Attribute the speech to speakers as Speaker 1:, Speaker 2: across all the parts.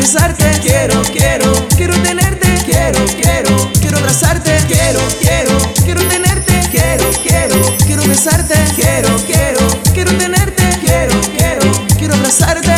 Speaker 1: besarte, quiero tenerte, quiero abrazarte, quiero tenerte, quiero besarte, quiero tenerte, quiero abrazarte.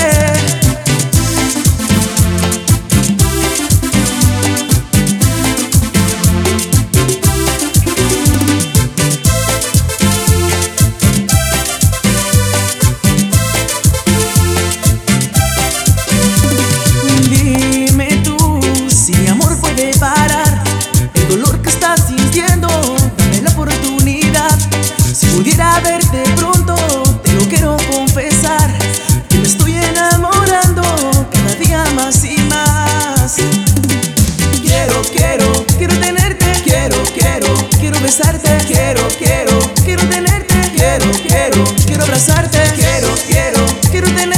Speaker 1: Dime tú si amor puede parar el dolor que estás sintiendo. Dame la oportunidad. Si pudiera verte pronto, te lo quiero confesar, que me estoy enamorando cada día más y más. Quiero tenerte, quiero besarte, quiero tenerte, quiero abrazarte, quiero tenerte.